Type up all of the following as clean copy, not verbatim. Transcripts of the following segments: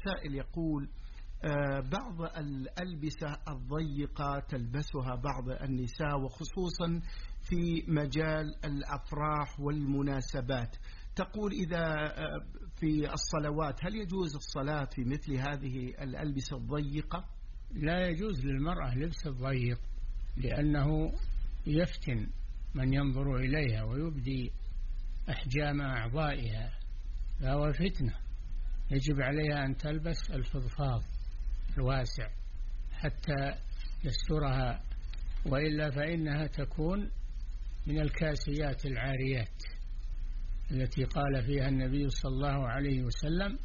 سائل يقول بعض الألبسة الضيقة تلبسها بعض النساء وخصوصا في مجال الأفراح والمناسبات، تقول إذا في الصلوات هل يجوز الصلاة في مثل هذه الألبسة الضيقة؟ لا يجوز للمرأة لبس الضيق، لأنه يفتن من ينظر إليها ويبدي أحجام أعضائها، فهو فتنة. يجب عليها أن تلبس الفضفاض الواسع حتى يسترها، وإلا فإنها تكون من الكاسيات العاريات التي قال فيها النبي صلى الله عليه وسلم: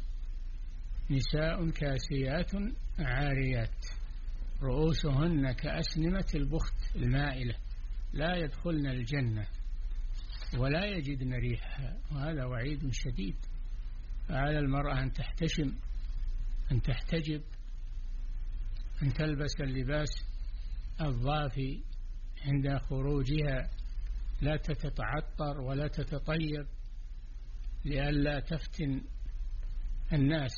نساء كاسيات عاريات رؤوسهن كأسنمة البخت المائلة لا يدخلن الجنة ولا يجدن ريحها. وهذا وعيد شديد. فعلى المرأة أن تحتشم، أن تحتجب، أن تلبس اللباس الضافي عند خروجها، لا تتعطر ولا تتطيب لئلا تفتن الناس،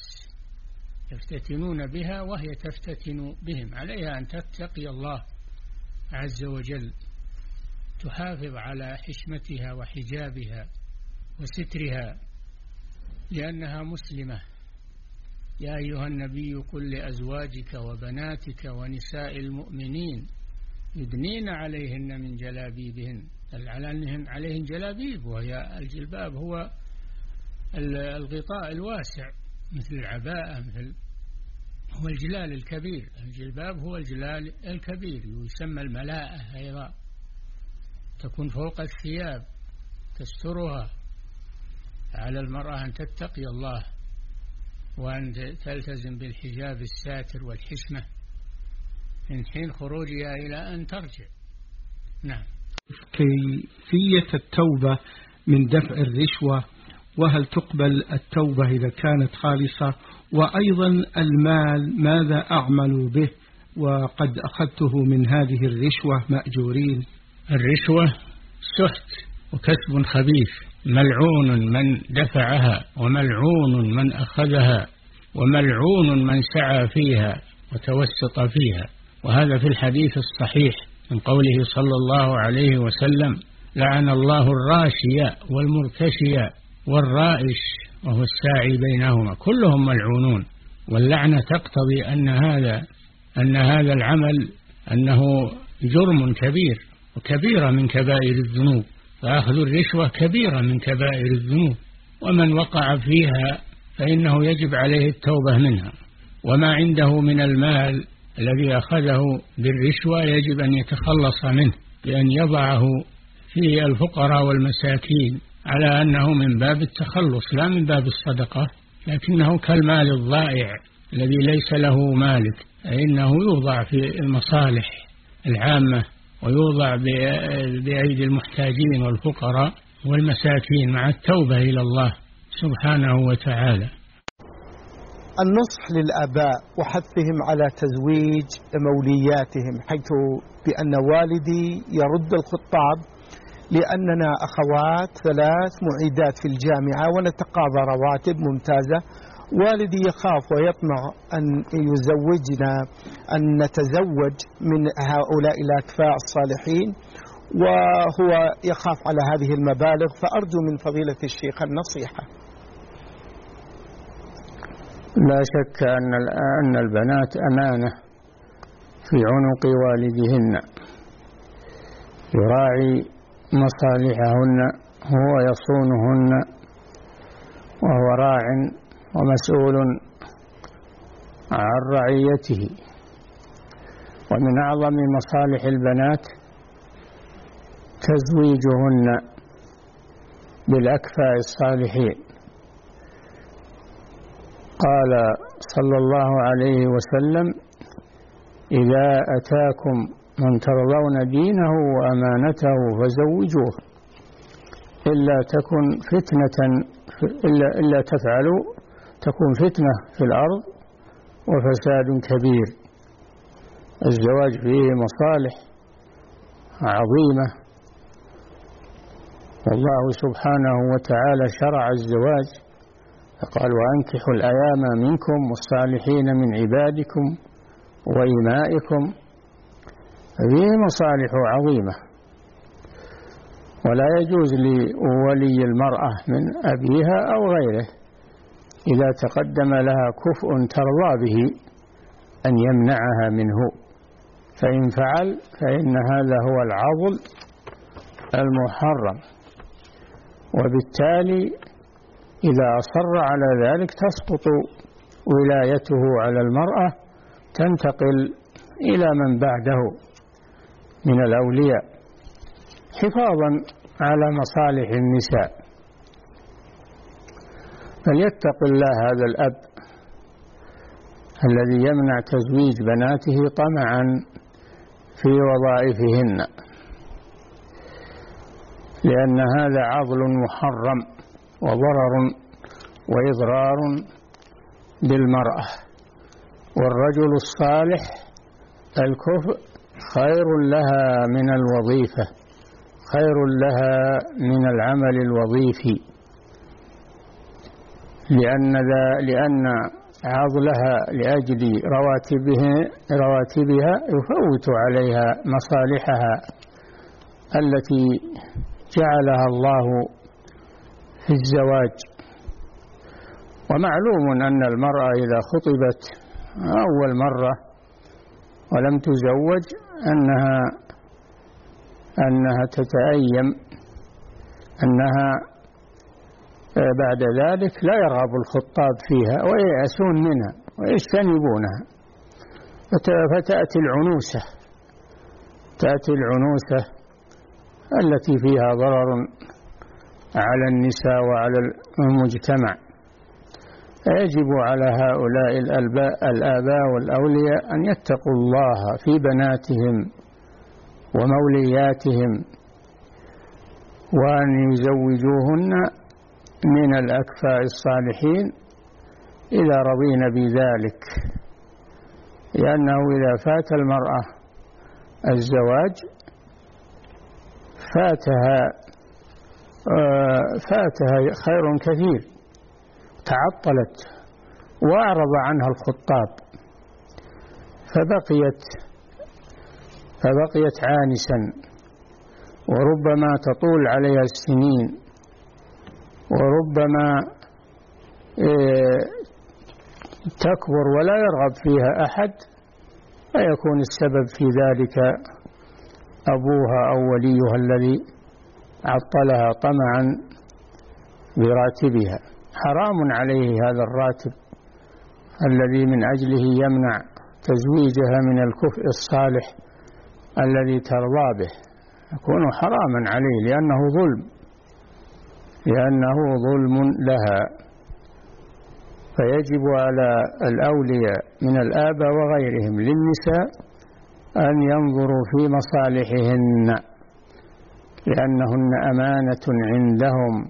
يفتتنون بها وهي تفتتن بهم. عليها أن تتقي الله عز وجل، تحافظ على حشمتها وحجابها وسترها لأنها مسلمة. يا أيها النبي قل لأزواجك وبناتك ونساء المؤمنين يدنين عليهن من جلابيبهن. عليهن جلابيب، وهي الجلباب هو الغطاء الواسع مثل العباءة، هو الجلال الكبير. الجلباب هو الجلال الكبير، يسمى الملاءة أيضا، تكون فوق الثياب تسترها. على المرأة أن تتقي الله وأن تلتزم بالحجاب الساتر والحشمة من حين خروجها إلى أن ترجع. نعم. كيفية التوبة من دفع الرشوة، وهل تقبل التوبة إذا كانت خالصة؟ وأيضا المال ماذا أعمل به وقد أخذته من هذه الرشوة مأجورين؟ الرشوة سحت وكسب خبيث، ملعون من دفعها وملعون من أخذها وملعون من سعى فيها وتوسط فيها. وهذا في الحديث الصحيح من قوله صلى الله عليه وسلم: لعن الله الراشي والمرتشي والرائش وهو الساعي بينهما، كلهم ملعونون. واللعنة تقتضي أن هذا العمل أنه جرم كبير وكبيرة من كبائر الذنوب، فأخذ الرشوة كبيرة من كبائر الذنوب، ومن وقع فيها فإنه يجب عليه التوبة منها. وما عنده من المال الذي أخذه بالرشوة يجب أن يتخلص منه بأن يضعه في الفقراء والمساكين، على أنه من باب التخلص لا من باب الصدقة، لكنه كالمال الضائع الذي ليس له مالك، فإنه يوضع في المصالح العامة ويوضع بأيدي المحتاجين والفقراء والمساكين مع التوبة إلى الله سبحانه وتعالى. النصح للآباء وحثهم على تزويج مولياتهم، حيث بأن والدي يرد الخطاب لأننا أخوات 3 معيدات في الجامعة ونتقاضى رواتب ممتازة. والدي يخاف ويطمع أن يزوجنا، أن نتزوج من هؤلاء الأكفاء الصالحين، وهو يخاف على هذه المبالغ، فأرجو من فضيلة الشيخ النصيحة. لا شك أن البنات أمانة في عنق والدهن، يراعي مصالحهن، هو يصونهن، وهو راع ومسؤول عن رعيته. ومن أعظم مصالح البنات تزويجهن بالأكفاء الصالحين. قال صلى الله عليه وسلم: إذا أتاكم من ترضون دينه وأمانته فزوجوه، إلا تفعلوا تكون فتنة في الأرض وفساد كبير. الزواج فيه مصالح عظيمة، والله سبحانه وتعالى شرع الزواج، قال وأنكحوا الأيام منكم والصالحين من عبادكم وإمائكم. فيه مصالح عظيمة، ولا يجوز لولي المرأة من أبيها أو غيره إذا تقدم لها كفء ترضى به أن يمنعها منه، فإن فعل فإن هذا هو العضل المحرم، وبالتالي إذا أصر على ذلك تسقط ولايته على المرأة، تنتقل إلى من بعده من الأولياء حفاظا على مصالح النساء. فليتق الله هذا الأب الذي يمنع تزويج بناته طمعا في وظائفهن، لأن هذا عضل محرم وضرر وإضرار بالمرأة. والرجل الصالح الكفء خير لها من الوظيفة، خير لها من العمل الوظيفي، لأن عضلها لأجل رواتبها يفوت عليها مصالحها التي جعلها الله في الزواج. ومعلوم أن المرأة إذا خطبت أول مرة ولم تزوج أنها تتأيم أنها بعد ذلك لا يرغب الخطاب فيها وييأسون منها ويجتنبونها، فتأتي العنوسة التي فيها ضرر على النساء وعلى المجتمع. فيجب على هؤلاء الآباء والأولياء أن يتقوا الله في بناتهم ومولياتهم، وأن يزوجوهن من الأكفاء الصالحين إذا رضين بذلك، لأنه إذا فات المرأة الزواج فاتها خير كثير، تعطلت وأعرض عنها الخطاب فبقيت عانسا، وربما تطول عليها السنين، وربما تكبر ولا يرغب فيها أحد، فيكون السبب في ذلك أبوها أو وليها الذي عطلها طمعا براتبها. حرام عليه هذا الراتب الذي من أجله يمنع تزويجها من الكفء الصالح الذي ترضى به، يكون حراما عليه لأنه ظلم لها. فيجب على الأولياء من الآباء وغيرهم للنساء أن ينظروا في مصالحهن، لأنهن أمانة عندهم،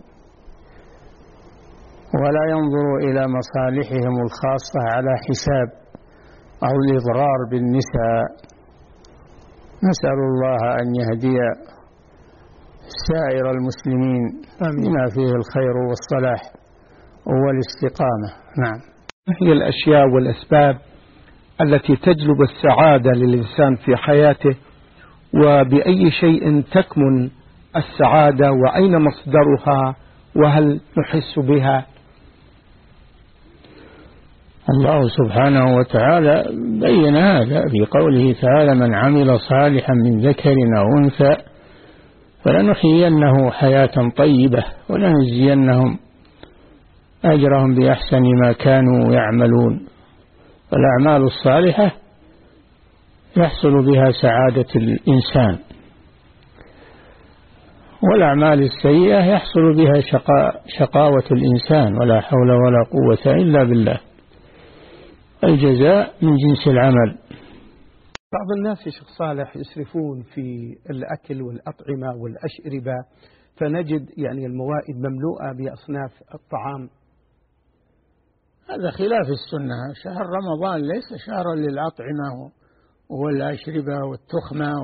ولا ينظروا إلى مصالحهم الخاصة على حساب أو الإضرار بالنساء. نسأل الله أن يهدي سائر المسلمين بما فيه الخير والصلاح والاستقامة. نعم. ما هي الأشياء والأسباب التي تجلب السعادة للإنسان في حياته، وبأي شيء تكمن السعادة، وأين مصدرها، وهل نحس بها؟ الله سبحانه وتعالى بين هذا في قوله تعالى: من عمل صالحا من ذكر أو أنثى فلنحيينه حياة طيبة ولنجزينهم أجرهم بأحسن ما كانوا يعملون. فالأعمال الصالحة يحصل بها سعادة الإنسان، والأعمال السيئة يحصل بها شقاوة الإنسان، ولا حول ولا قوة إلا بالله. الجزاء من جنس العمل. بعض الناس يا شيخ صالح يسرفون في الأكل والأطعمة والأشربة، فنجد يعني الموائد مملوءة بأصناف الطعام. هذا خلاف السنة. شهر رمضان ليس شهرا للأطعمة والأشربة والتخمة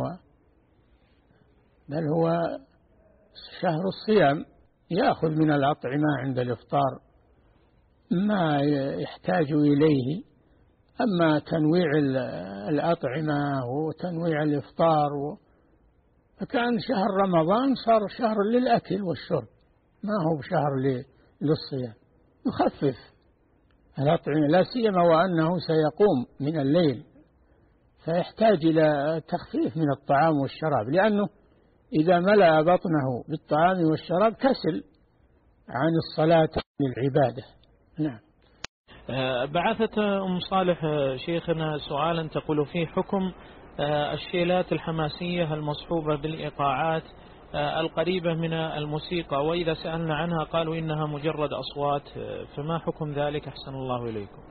بل هو شهر الصيام، يأخذ من الأطعمة عند الإفطار ما يحتاج إليه. أما تنويع الأطعمة وتنويع الإفطار فكان شهر رمضان صار شهر للأكل والشرب، ما هو شهر للصيام. يخفف الأطعمة، لا سيما وأنه سيقوم من الليل، فيحتاج إلى تخفيف من الطعام والشراب، لأنه إذا ملأ بطنه بالطعام والشراب كسل عن الصلاة للعبادة. نعم. بعثت أم صالح شيخنا سؤالا تقول فيه حكم الشيلات الحماسية المصحوبة بالإيقاعات القريبة من الموسيقى، وإذا سألنا عنها قالوا إنها مجرد أصوات، فما حكم ذلك أحسن الله إليكم؟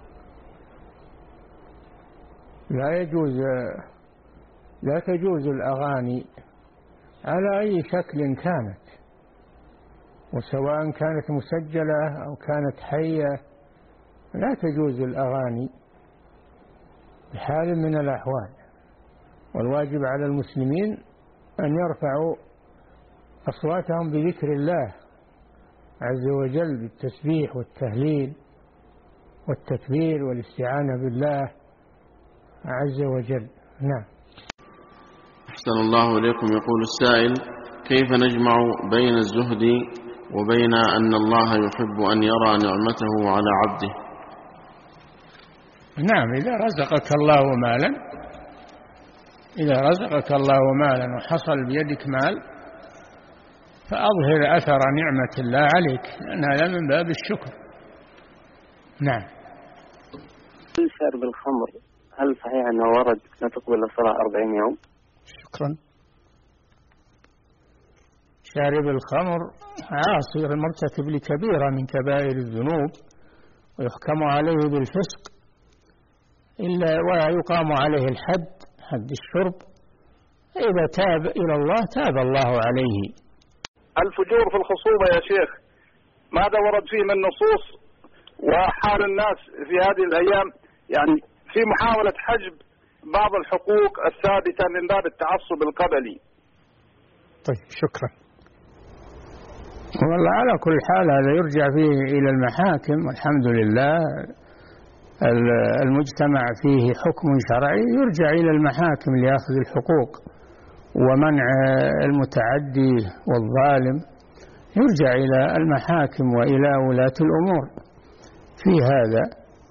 لا تجوز الأغاني على أي شكل كانت، وسواء كانت مسجلة أو كانت حية، لا تجوز الأغاني بحال من الأحوال. والواجب على المسلمين أن يرفعوا أصواتهم بذكر الله عز وجل، بالتسبيح والتهليل والتكبير والاستعانة بالله عز وجل. نعم. أحسن الله إليكم. يقول السائل: كيف نجمع بين الزهد وبين أن الله يحب أن يرى نعمته على عبده؟ نعم، إذا رزقك الله مالا وحصل بيدك مال فأظهر أثر نعمة الله عليك، لأن هذا من باب الشكر. نعم. شرب الخمر هل صحيح أنه ورد لا تقبل الصلاة 40 يوم؟ شكرا. شارب الخمر عاصي مرتكب لكبيرة من كبائر الذنوب، ويحكم عليه بالفسق إلا ويقام عليه الحد، حد الشرب. إذا تاب إلى الله تاب الله عليه. الفجور في الخصوبة يا شيخ ماذا ورد فيه من نصوص، وحال الناس في هذه الأيام يعني في محاولة حجب بعض الحقوق الثابتة من باب التعصب القبلي؟ طيب، شكرا. والله على كل حال هذا يرجع فيه إلى المحاكم، والحمد لله المجتمع فيه حكم شرعي يرجع إلى المحاكم لأخذ الحقوق ومنع المتعدي والظالم، يرجع إلى المحاكم وإلى ولاة الأمور في هذا.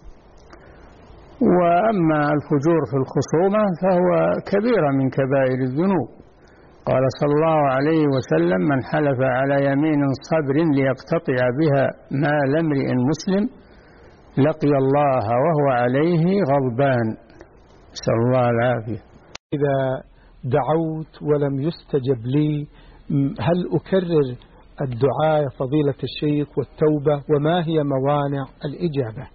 وأما الفجور في الخصومة فهو كبيرة من كبائر الذنوب. قال صلى الله عليه وسلم: من حلف على يمين صبر ليقتطع بها مال امرئ مسلم لقي الله وهو عليه غضبان. نسأل الله العافية. إذا دعوت ولم يستجب لي هل أكرر الدعاء يا فضيلة الشيخ والتوبة، وما هي موانع الإجابة؟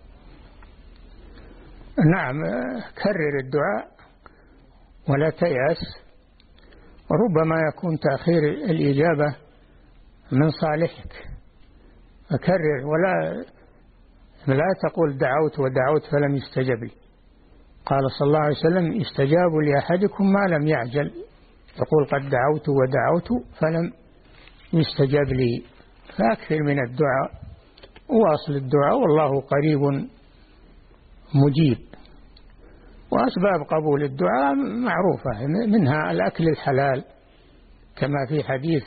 نعم، كرر الدعاء ولا تيأس، وربما يكون تأخير الإجابة من صالحك، فكرر ولا تقول دعوت ودعوت فلم يستجب لي. قال صلى الله عليه وسلم: استجابوا لأحدكم ما لم يعجل. يقول قد دعوت ودعوت فلم يستجب لي، فأكثر من الدعاء وأصل الدعاء والله قريب مجيب. وأسباب قبول الدعاء معروفة، منها الأكل الحلال كما في حديث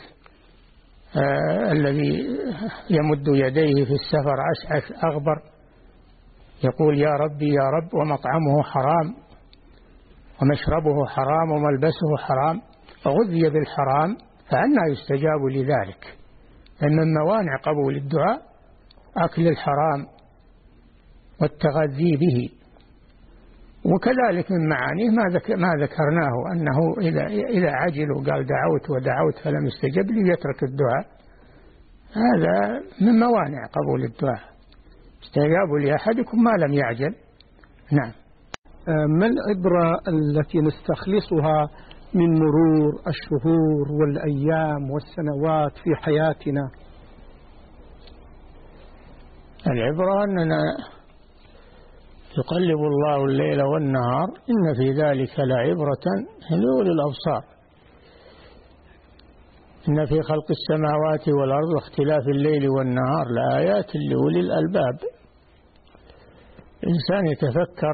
الذي يمد يديه في السفر أشعث أغبر يقول: يا ربي يا رب، ومطعمه حرام ومشربه حرام وملبسه حرام وغذي بالحرام، فأنى يستجاب لذلك؟ لأن من موانع قبول الدعاء أكل الحرام والتغذي به. وكذلك من معانيه ما ذكرناه أنه إذا عجل وقال دعوت ودعوت فلم يستجب لي يترك الدعاء، هذا من موانع قبول الدعاء. استجابوا لأحدكم ما لم يعجل. نعم. ما العبرة التي نستخلصها من مرور الشهور والأيام والسنوات في حياتنا؟ العبرة أننا يقلب الله الليل والنهار، إن في ذلك لعبرة لأولي الأبصار. إن في خلق السماوات والأرض واختلاف الليل والنهار لآيات لأولي الألباب. الإنسان يتفكر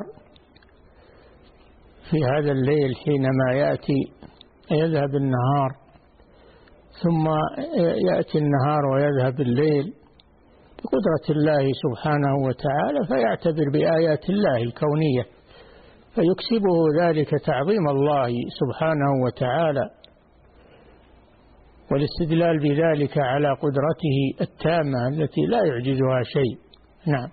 في هذا الليل حينما يذهب النهار، ثم يأتي النهار ويذهب الليل بقدرة الله سبحانه وتعالى، فيعتبر بآيات الله الكونية فيكسبه ذلك تعظيم الله سبحانه وتعالى والاستدلال بذلك على قدرته التامة التي لا يعجزها شيء. نعم.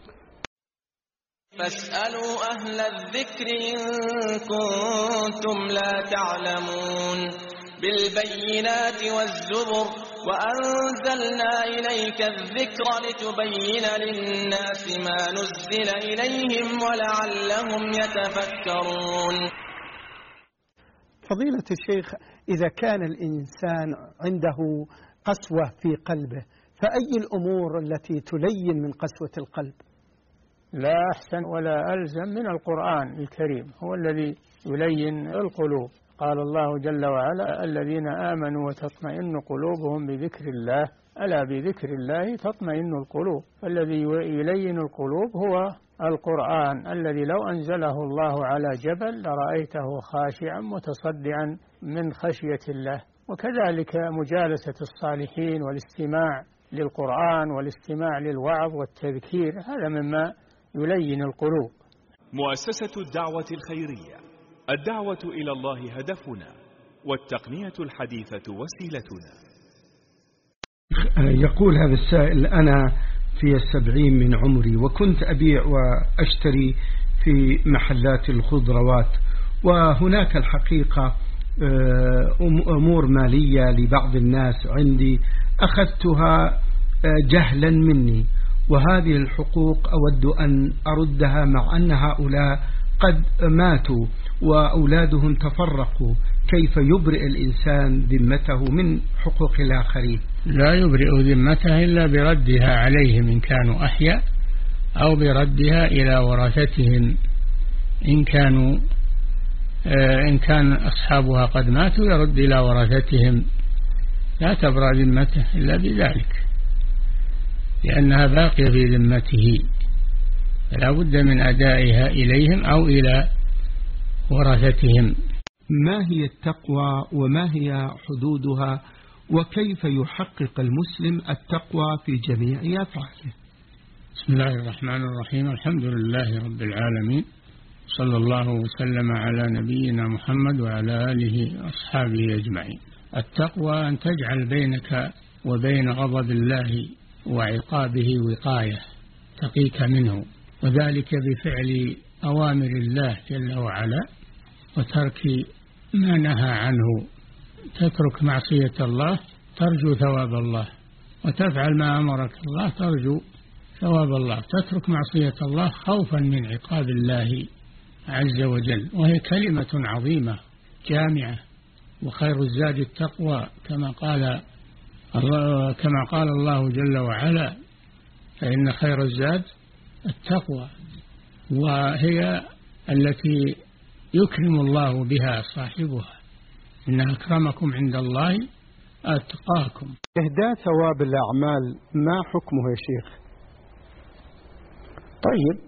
فاسألوا أهل الذكر إن كنتم لا تعلمون بالبينات والزبر وأنزلنا إليك الذكر لتبين للناس ما نزل إليهم ولعلهم يتفكرون. فضيلة الشيخ، إذا كان الإنسان عنده قسوة في قلبه فأي الأمور التي تلين من قسوة القلب؟ لا أحسن ولا ألزم من القرآن الكريم، هو الذي يلين القلوب. قال الله جل وعلا: الذين آمنوا وتطمئن قلوبهم بذكر الله، ألا بذكر الله تطمئن القلوب. الذي يلين القلوب هو القرآن الذي لو أنزله الله على جبل لرأيته خاشعا متصدعا من خشية الله. وكذلك مجالسة الصالحين والاستماع للقرآن والاستماع للوعظ والتذكير، هذا مما يلين القلوب. مؤسسة الدعوة الخيرية، الدعوة إلى الله هدفنا، والتقنية الحديثة وسيلتنا. يقول هذا السائل: أنا في 70 من عمري، وكنت أبيع وأشتري في محلات الخضروات، وهناك الحقيقة أمور مالية لبعض الناس عندي أخذتها جهلا مني، وهذه الحقوق أود أن أردها، مع أن هؤلاء قد ماتوا وأولادهم تفرقوا. كيف يبرئ الإنسان ذمته من حقوق الآخرين؟ لا يبرئ ذمته إلا بردها عليهم إن كانوا أحياء، أو بردها إلى ورثتهم إن كان أصحابها قد ماتوا يرد إلى ورثتهم، لا تبرأ ذمته إلا بذلك، لأنها باقية في ذمته، لا بد من أدائها إليهم أو إلى ورثتهم. ما هي التقوى وما هي حدودها، وكيف يحقق المسلم التقوى في جميع أفعاله؟ بسم الله الرحمن الرحيم. الحمد لله رب العالمين، صلى الله وسلم على نبينا محمد وعلى آله وأصحابه أجمعين. التقوى أن تجعل بينك وبين غضب الله وعقابه وقاية تقيك منه، وذلك بفعل أوامر الله جل وعلا وترك ما نهى عنه. تترك معصية الله ترجو ثواب الله، وتفعل ما أمرك الله ترجو ثواب الله. تترك معصية الله خوفا من عقاب الله عز وجل، وهي كلمة عظيمة جامعة. وخير الزاد التقوى كما قال الله جل وعلا: فإن خير الزاد التقوى، وهي التي يكرم الله بها صاحبها، إن أكرمكم عند الله أتقاكم. إهداء ثواب الأعمال ما حكمه يا شيخ؟ طيب،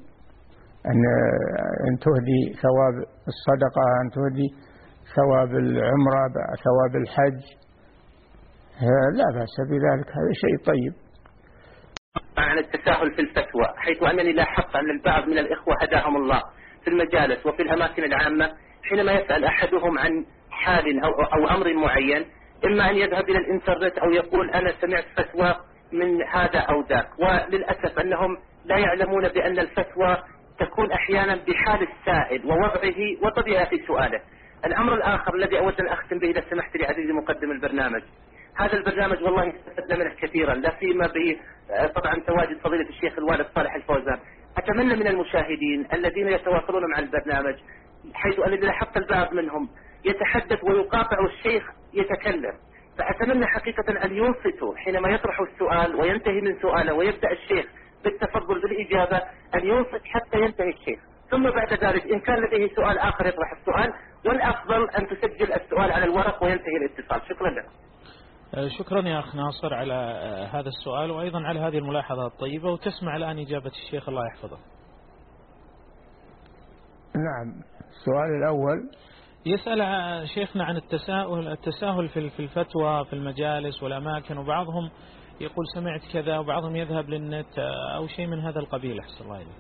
أن تهدي ثواب الصدقة، أن تهدي ثواب العمرة، ثواب الحج، لا بأس بذلك، هذا شيء طيب. عن التساهل في الفتوى، حيث أنني لاحظت أن البعض من الإخوة هداهم الله في المجالس وفي الأماكن العامة، حينما يسأل أحدهم عن حال أو أمر معين، إما أن يذهب إلى الإنترنت أو يقول أنا سمعت فتوى من هذا أو ذاك، وللأسف أنهم لا يعلمون بأن الفتوى تكون أحيانا بحال السائل ووضعه وطبيعة سؤاله. الأمر الآخر الذي أود أن أختم به إذا سمحت لي عزيزي مقدم البرنامج، هذا البرنامج والله استفدنا منه كثيرا، لا سيما طبعا تواجد فضيلة الشيخ الوالد صالح الفوزان. أتمنى من المشاهدين الذين يتواصلون مع البرنامج، حيث أن لاحظت البعض منهم يتحدث ويقاطع الشيخ يتكلم، فأتمنى حقيقة أن ينصتوا حينما يطرح السؤال وينتهي من سؤاله ويبدأ الشيخ بالتفضل بالإجابة، أن ينصت حتى ينتهي الشيخ، ثم بعد ذلك إن كان لديه سؤال آخر يطرح السؤال، والأفضل أن تسجل السؤال على الورق وينتهي الاتصال. شكرا لك. شكرا يا أخ ناصر على هذا السؤال، وأيضا على هذه الملاحظة الطيبة، وتسمع الآن إجابة الشيخ الله يحفظه. نعم. السؤال الأول يسأل شيخنا عن التساهل في الفتوى في المجالس والأماكن، وبعضهم يقول سمعت كذا وبعضهم يذهب للنت أو شيء من هذا القبيل. أحسن الله إليك.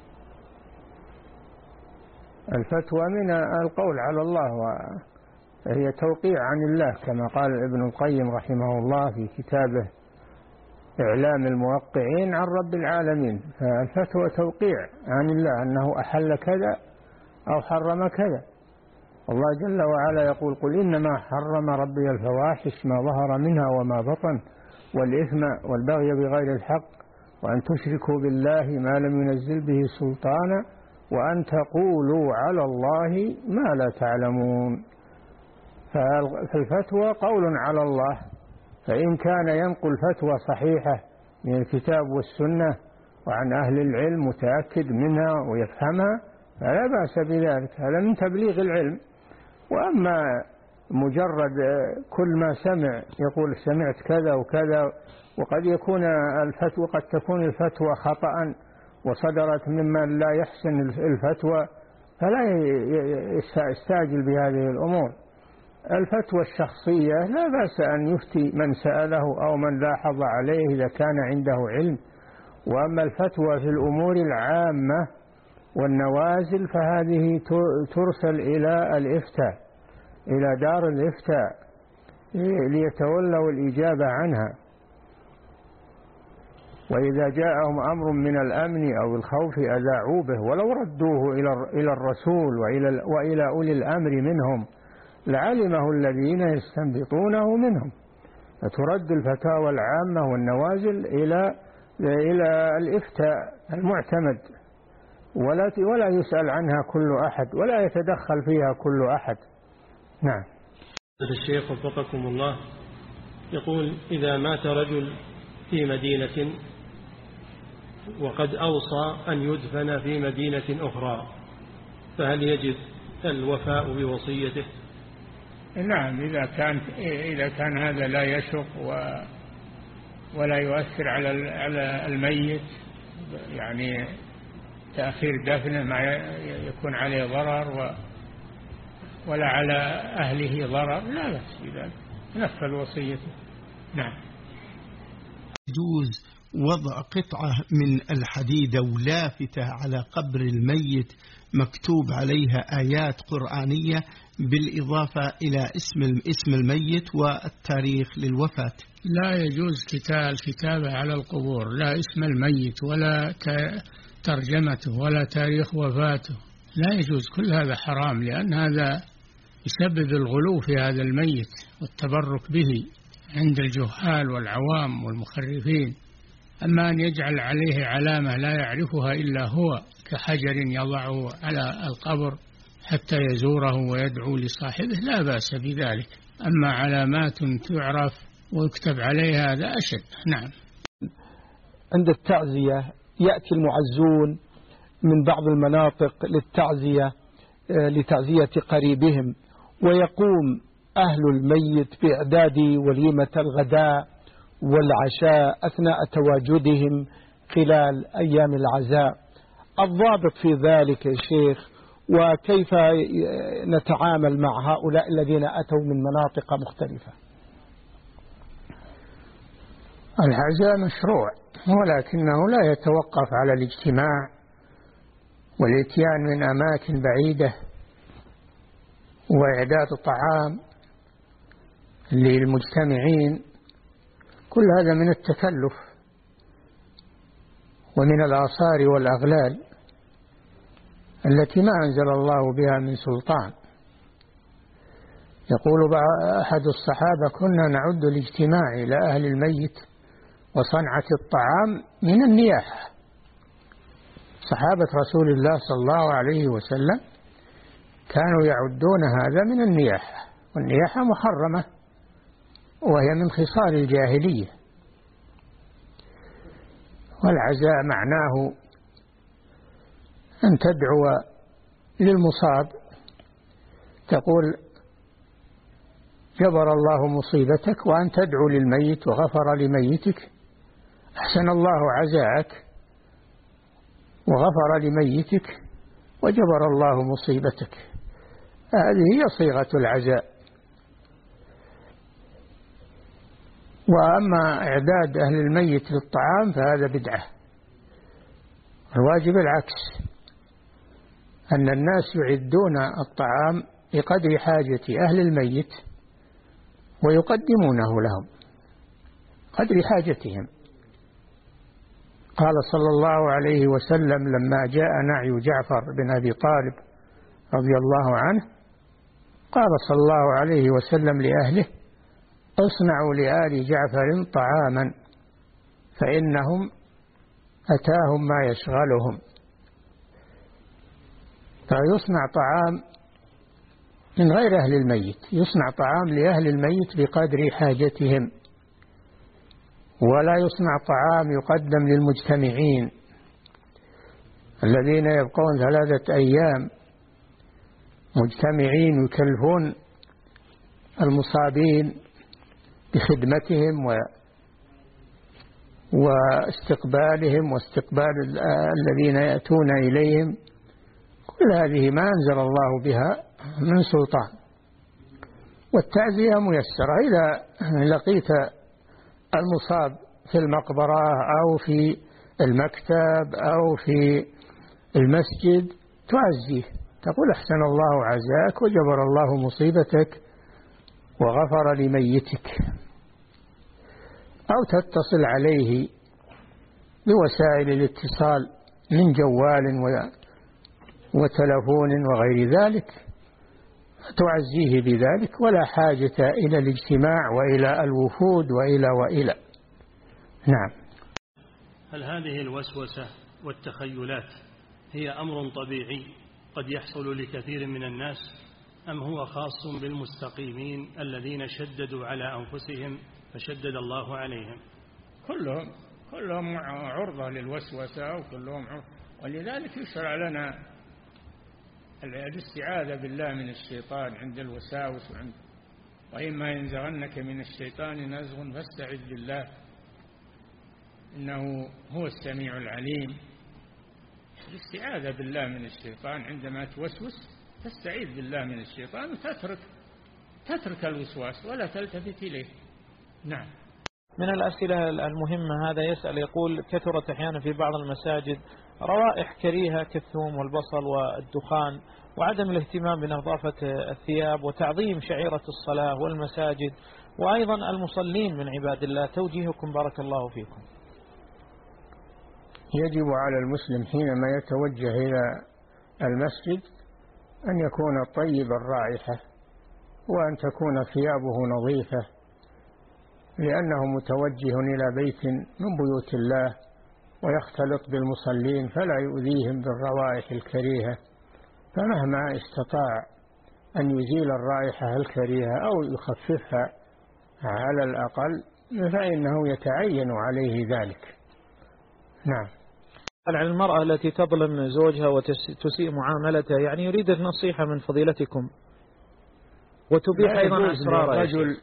الفتوى من القول على الله، وهي توقيع عن الله كما قال ابن القيم رحمه الله في كتابه إعلام الموقعين عن رب العالمين. فالفتوى توقيع عن الله أنه أحل كذا أو حرم كذا. الله جل وعلا يقول قل إنما حرم ربي الفواحش ما ظهر منها وما بطن والإثم والبغي بغير الحق وأن تشركوا بالله ما لم ينزل به سلطانا وأن تقولوا على الله ما لا تعلمون. فالفتوى قول على الله، فإن كان ينقل فتوى صحيحة من الكتاب والسنة وعن أهل العلم متأكد منها ويفهمها فلا بأس بذلك، هذا من تبليغ العلم. وأما مجرد كل ما سمع يقول سمعت كذا وكذا، وقد يكون الفتوى قد تكون الفتوى خطأ وصدرت ممن لا يحسن الفتوى، فلا يستعجل بهذه الأمور. الفتوى الشخصية لا بأس أن يفتي من سأله أو من لاحظ عليه إذا كان عنده علم. وأما الفتوى في الأمور العامة والنوازل فهذه ترسل إلى الإفتاء، إلى دار الإفتاء ليتولوا الإجابة عنها. وإذا جاءهم أمر من الأمن أو الخوف أذاعوا به ولو ردوه إلى الرسول وإلى أولي الأمر منهم لعلمه الذين يستنبطونه منهم. فترد الفتاوى العامة والنوازل إلى الإفتاء المعتمد، ولا يسأل عنها كل أحد ولا يتدخل فيها كل أحد. نعم. الشيخ وفقكم الله يقول إذا مات رجل في مدينة وقد أوصى أن يدفن في مدينة أخرى، فهل يجب الوفاء بوصيته؟ نعم، إذا كان هذا لا يشق ولا يؤثر على الميت، يعني تأخير دفنه ما يكون عليه ضرر ولا على أهله ضرر، لا بأس بذلك، نفذ وصيته. نعم. يجوز وضع قطعة من الحديد أو لافتة على قبر الميت مكتوب عليها آيات قرآنية بالإضافة إلى اسم الميت والتاريخ للوفاة؟ لا يجوز الكتابة على القبور، لا اسم الميت ولا ترجمته ولا تاريخ وفاته، لا يجوز. كل هذا حرام، لأن هذا يسبب الغلو في هذا الميت والتبرك به عند الجهال والعوام والمخرفين. أما أن يجعل عليه علامة لا يعرفها إلا هو كحجر يضعه على القبر حتى يزوره ويدعو لصاحبه لا بأس بذلك. أما علامات تعرف ويكتب عليها هذا أشد. نعم. عند التعزية يأتي المعزون من بعض المناطق لتعزية قريبهم، ويقوم أهل الميت بإعداد وليمة الغداء والعشاء أثناء تواجدهم خلال أيام العزاء. الضابط في ذلك يا شيخ، وكيف نتعامل مع هؤلاء الذين أتوا من مناطق مختلفة؟ العزاء مشروع، ولكنه لا يتوقف على الاجتماع والإتيان من أماكن بعيدة وإعداد طعام للمجتمعين. كل هذا من التكلف ومن الآثار والأغلال التي ما أنزل الله بها من سلطان. يقول أحد الصحابة كنا نعد الاجتماع إلى أهل الميت وصنعة الطعام من النياحة. صحابة رسول الله صلى الله عليه وسلم كانوا يعدون هذا من النياحة، والنياحة محرمة وهي من خصال الجاهلية. والعزاء معناه أن تدعو للمصاب، تقول جبر الله مصيبتك، وأن تدعو للميت وغفر لميتك، أحسن الله عزاءك وغفر لميتك وجبر الله مصيبتك. هذه هي صيغة العزاء. وأما إعداد أهل الميت للطعام فهذا بدعة. الواجب العكس، أن الناس يعدون الطعام بقدر حاجة أهل الميت ويقدمونه لهم قدر حاجتهم. قال صلى الله عليه وسلم لما جاء نعي جعفر بن أبي طالب رضي الله عنه، قال صلى الله عليه وسلم لأهله: اصنعوا لآل جعفر طعاما فإنهم أتاهم ما يشغلهم. فيصنع طعام من غير أهل الميت، يصنع طعام لأهل الميت بقدر حاجتهم، ولا يصنع طعام يقدم للمجتمعين الذين يبقون 3 أيام مجتمعين يكلفون المصابين بخدمتهم واستقبالهم واستقبال الذين يأتون إليهم. كل هذه ما أنزل الله بها من سلطان. والتعزية ميسرة. إذا لقيت المصاب في المقبرة أو في المكتب أو في المسجد تعزيه، تقول: أحسن الله عزاك وجبر الله مصيبتك وغفر لميتك. أو تتصل عليه بوسائل الاتصال من جوال وتلفون وغير ذلك، تعزيه بذلك، ولا حاجة إلى الاجتماع وإلى الوفود وإلى. نعم. هل هذه الوسوسة والتخيلات هي أمر طبيعي قد يحصل لكثير من الناس، أم هو خاص بالمستقيمين الذين شددوا على أنفسهم فشدد الله عليهم؟ كلهم عرضة للوسوسة، وكلهم عرضة. ولذلك يشرع لنا الاستعاذة بالله من الشيطان عند الوساوس، وإما ينزغنك من الشيطان نزغ فاستعذ بالله إنه هو السميع العليم. الاستعاذة بالله من الشيطان عندما توسوس تستعيذ بالله من الشيطان وتترك الوسواس ولا تلتفت إليه. نعم. من الأسئلة المهمة هذا يسأل يقول: كثرت أحيانا في بعض المساجد روائح كريهة كالثوم والبصل والدخان، وعدم الاهتمام بنظافة الثياب وتعظيم شعيرة الصلاة والمساجد وأيضا المصلين من عباد الله. توجيهكم بارك الله فيكم. يجب على المسلم حينما يتوجه إلى المسجد أن يكون طيب الرائحة، وأن تكون ثيابه نظيفة، لأنه متوجه إلى بيت من بيوت الله ويختلط بالمصلين فلا يؤذيهم بالروائح الكريهة. فمهما استطاع أن يزيل الرائحة الكريهة أو يخففها على الأقل فإنه يتعين عليه ذلك. نعم. على المرأة التي تظلم زوجها وتسيء معاملته، يعني يريد النصيحة من فضيلتكم وتبيح أيضا أسرار الرجل.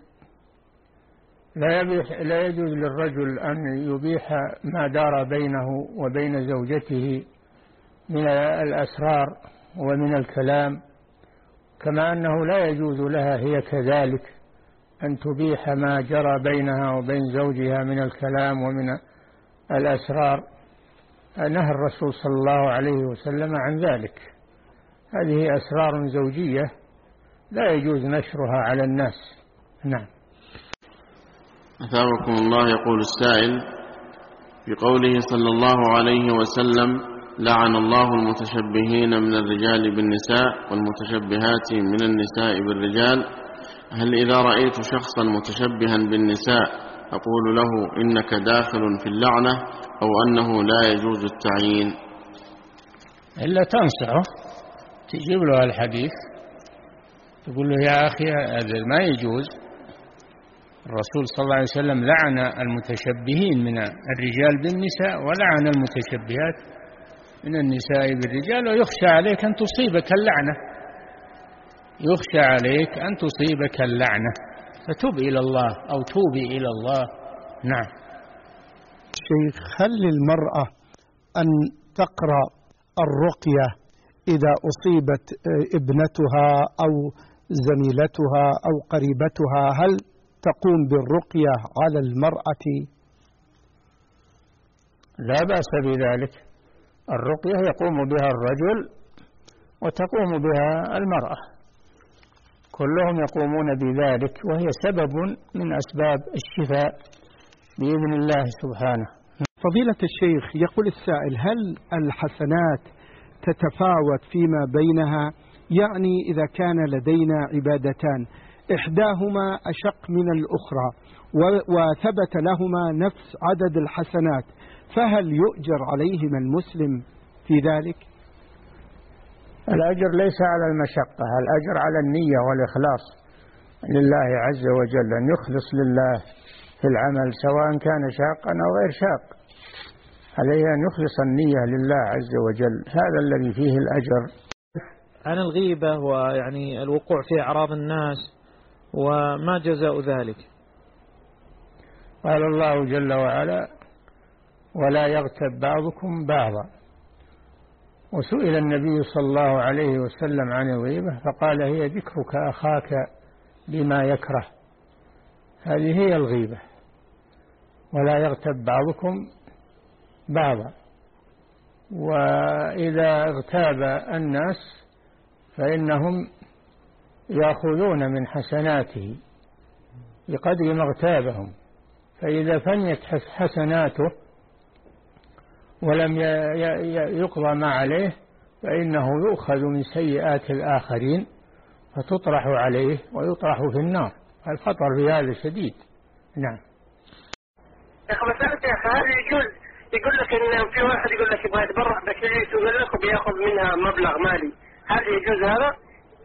لا يجوز للرجل أن يبيح ما دار بينه وبين زوجته من الأسرار ومن الكلام، كما أنه لا يجوز لها هي كذلك أن تبيح ما جرى بينها وبين زوجها من الكلام ومن الأسرار. نهى الرسول صلى الله عليه وسلم عن ذلك. هذه أسرار زوجية لا يجوز نشرها على الناس. نعم. أثابكم الله. يقول السائل: في قوله صلى الله عليه وسلم: لعن الله المتشبهين من الرجال بالنساء والمتشبهات من النساء بالرجال، هل إذا رأيت شخصا متشبها بالنساء أقول له إنك داخل في اللعنة، أو أنه لا يجوز التعيين؟ إلا تنصحه، تجيب له الحديث، تقول له: يا أخي هذا ما يجوز. الرسول صلى الله عليه وسلم لعن المتشبهين من الرجال بالنساء ولعن المتشبهات من النساء بالرجال، ويخشى عليك أن تصيبك اللعنة، يخشى عليك أن تصيبك اللعنة، فتوب إلى الله أو توبي إلى الله. نعم. شيخ، هل للمرأة أن تقرأ الرقية إذا أصيبت ابنتها أو زميلتها أو قريبتها هل تقوم بالرقية على المرأة؟ لا بأس بذلك. الرقية يقوم بها الرجل وتقوم بها المرأة، كلهم يقومون بذلك، وهي سبب من أسباب الشفاء بإذن الله سبحانه. فضيلة الشيخ، يقول السائل: هل الحسنات تتفاوت فيما بينها؟ يعني إذا كان لدينا عبادتان إحداهما أشق من الأخرى وثبت لهما نفس عدد الحسنات، فهل يؤجر عليهما المسلم في ذلك؟ الأجر ليس على المشقة، الأجر على النية والإخلاص لله عز وجل، أن يخلص لله في العمل سواء كان شاقا أو غير شاق، عليه أن يخلص النية لله عز وجل، هذا الذي فيه الأجر. عن الغيبة ويعني الوقوع في أعراض الناس، وما جزاء ذلك؟ قال الله جل وعلا: ولا يغتب بعضكم بعضا. وسئل النبي صلى الله عليه وسلم عن الغيبة فقال: هي ذكرك أخاك بما يكره. هذه هي الغيبة. ولا يغتب بعضكم بعضا. وإذا اغتاب الناس فإنهم يأخذون من حسناته بقدر ما اغتابهم، فإذا فنيت حسناته ولم يقضى ما عليه فإنه يؤخذ من سيئات الآخرين فتطرح عليه ويطرح في النار. الخطر في هذا شديد. نعم. يا أخي مسألة يا أخي، هذا يقول لك إن في واحد يقول لك يبغى يتبرع بكريس ويقول لك وبياخذ منها مبلغ مالي، هذا يجوز هذا؟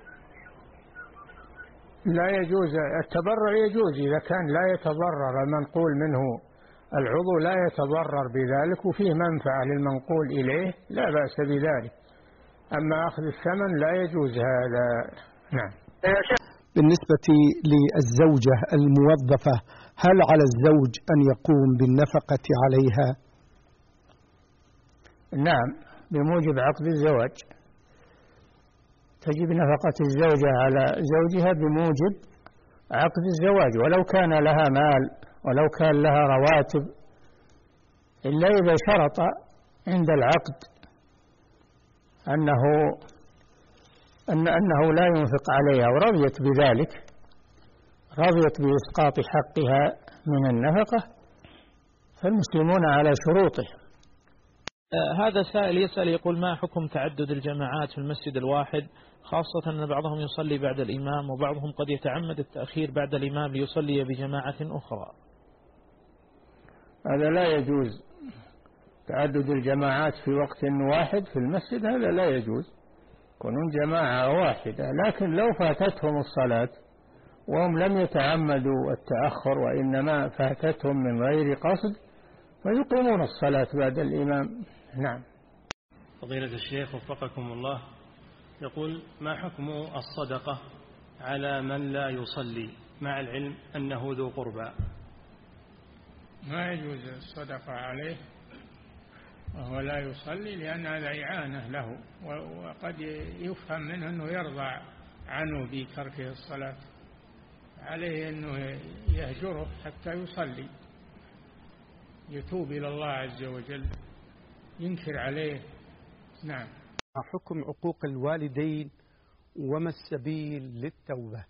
لا يجوز. التبرع يجوز إذا كان لا يتضرر المنقول منه، العضو لا يتضرر بذلك وفيه منفعة للمنقول إليه، لا بأس بذلك. أما أخذ الثمن لا يجوز هذا. نعم. بالنسبة للزوجة الموظفة، هل على الزوج أن يقوم بالنفقة عليها؟ نعم، بموجب عقد الزواج تجب نفقة الزوجة على زوجها بموجب عقد الزواج، ولو كان لها مال ولو كان لها رواتب، إلا إذا شرط عند العقد أنه لا ينفق عليها ورضيت بذلك، رضيت بإسقاط حقها من النفقة، فالمسلمون على شروطه. هذا سائل يسأل يقول: ما حكم تعدد الجماعات في المسجد الواحد، خاصة أن بعضهم يصلي بعد الإمام وبعضهم قد يتعمد التأخير بعد الإمام ليصلي بجماعة أخرى؟ هذا لا يجوز. تعدد الجماعات في وقت واحد في المسجد هذا لا يجوز، يكونون جماعة واحدة. لكن لو فاتتهم الصلاة وهم لم يتعمدوا التأخر وإنما فاتتهم من غير قصد فيقيمون الصلاة بعد الإمام. نعم. فضيلة الشيخ وفقكم الله، يقول: ما حكم الصدقة على من لا يصلي مع العلم أنه ذو قربى؟ ما يجوز الصدقة عليه وهو لا يصلي، لأن هذا إعانة له، وقد يفهم منه أنه يرضى عنه بتركه الصلاة، عليه أنه يهجره حتى يصلي، يتوب إلى الله عز وجل، ينكر عليه. نعم. حكم عقوق الوالدين وما السبيل للتوبة؟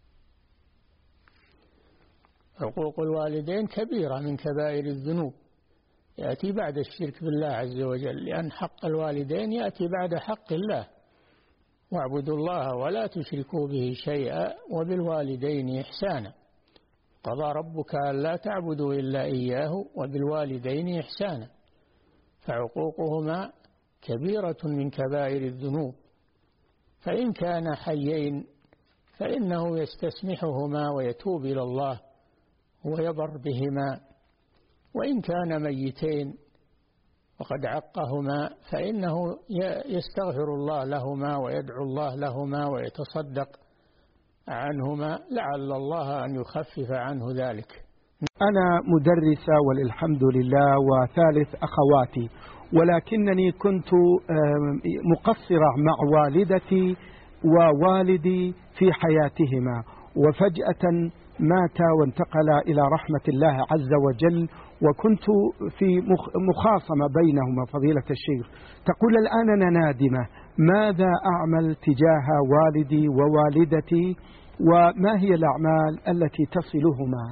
عقوق الوالدين كبيرة من كبائر الذنوب، يأتي بعد الشرك بالله عز وجل، لأن حق الوالدين يأتي بعد حق الله: واعبدوا الله ولا تشركوا به شيئا وبالوالدين إحسانا. قضى ربك ألا تعبدوا إلا إياه وبالوالدين إحسانا. فعقوقهما كبيرة من كبائر الذنوب، فإن كان حيين فإنه يستسمحهما ويتوب إلى الله ويبر بهما، وإن كان ميتين وقد عقهما فإنه يستغفر الله لهما ويدعو الله لهما ويتصدق عنهما لعل الله أن يخفف عنه ذلك. أنا مدرسة والحمد لله وثالث أخواتي، ولكنني كنت مقصرة مع والدتي ووالدي في حياتهما، وفجأة مات وانتقل إلى رحمة الله عز وجل، وكنت في مخاصمة بينهما فضيلة الشيخ. تقول الآن أنا نادمة، ماذا أعمل تجاه والدي ووالدتي، وما هي الأعمال التي تصلهما؟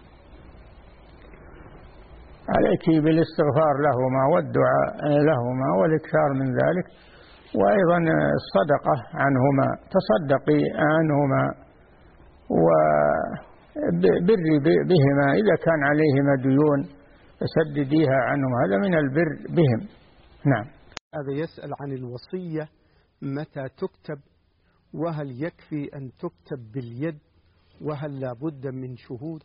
عليك بالاستغفار لهما والدعاء لهما والإكثار من ذلك، وأيضا الصدقة عنهما، تصدقي عنهما وبري بهما، إذا كان عليهما ديون فسدديها عنهم، هذا من البر بهم. نعم. هذا يسأل عن الوصية متى تكتب، وهل يكفي أن تكتب باليد، وهل لا بد من شهود؟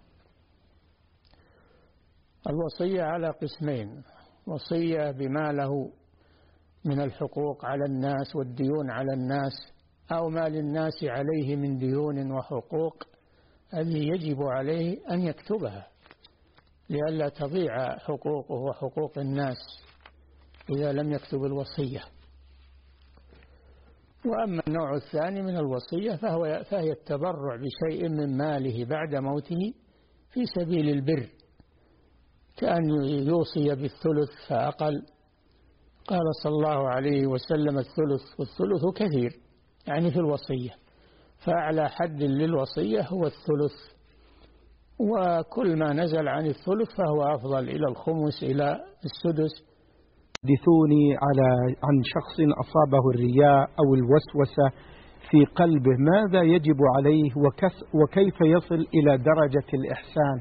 الوصية على قسمين: وصية بما له من الحقوق على الناس والديون على الناس، أو ما للناس عليه من ديون وحقوق، هذه يجب عليه أن يكتبها لئلا تضيع حقوقه وحقوق الناس إذا لم يكتب الوصية. وأما النوع الثاني من الوصية فهي التبرع بشيء من ماله بعد موته في سبيل البر، كأن يوصي بالثلث فأقل. قال صلى الله عليه وسلم: الثلث، والثلث كثير يعني في الوصية، فأعلى حد للوصية هو الثلث، وكل ما نزل عن الثلث فهو أفضل، إلى الخمس إلى السدس. حدثوني عن شخص أصابه الرياء أو الوسوسة في قلبه، ماذا يجب عليه وكيف يصل إلى درجة الإحسان؟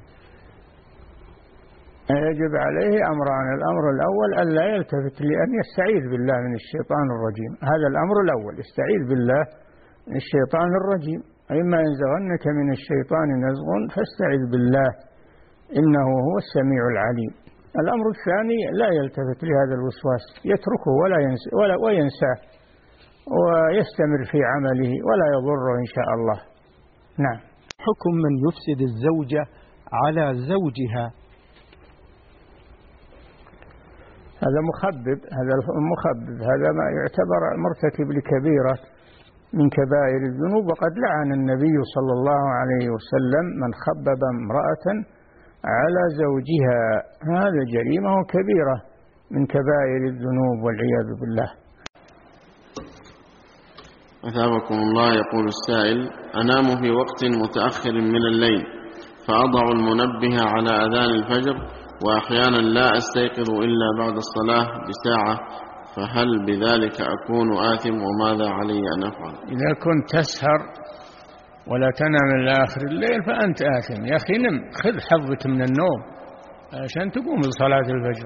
يجب عليه أمران: الأمر الأول ألا يلتفت لأن يستعيذ بالله من الشيطان الرجيم، هذا الأمر الأول، استعيذ بالله من الشيطان الرجيم، إما ينزغنك من الشيطان نزغ فاستعذ بالله إنه هو السميع العليم. الأمر الثاني لا يلتفت لهذا الوسواس، يتركه وينساه ويستمر في عمله ولا يضره إن شاء الله. نعم. حكم من يفسد الزوجة على زوجها؟ هذا مخبب، هذا ما يعتبر مرتكب لكبيرة من كبائر الذنوب، وقد لعن النبي صلى الله عليه وسلم من خبب امرأة على زوجها، هذا جريمة كبيرة من كبائر الذنوب والعياذ بالله. أثابكم الله. يقول السائل: أنام في وقت متأخر من الليل فأضع المنبه على أذان الفجر، وأحيانا لا أستيقظ إلا بعد الصلاة بساعة، فهل بذلك أكون آثم وماذا علي أن أفعل؟ إذا كنت تسهر ولا تنام إلى آخر الليل فأنت آثم. يا أخي نم، خذ حظك من النوم عشان تقوم لصلاة الفجر.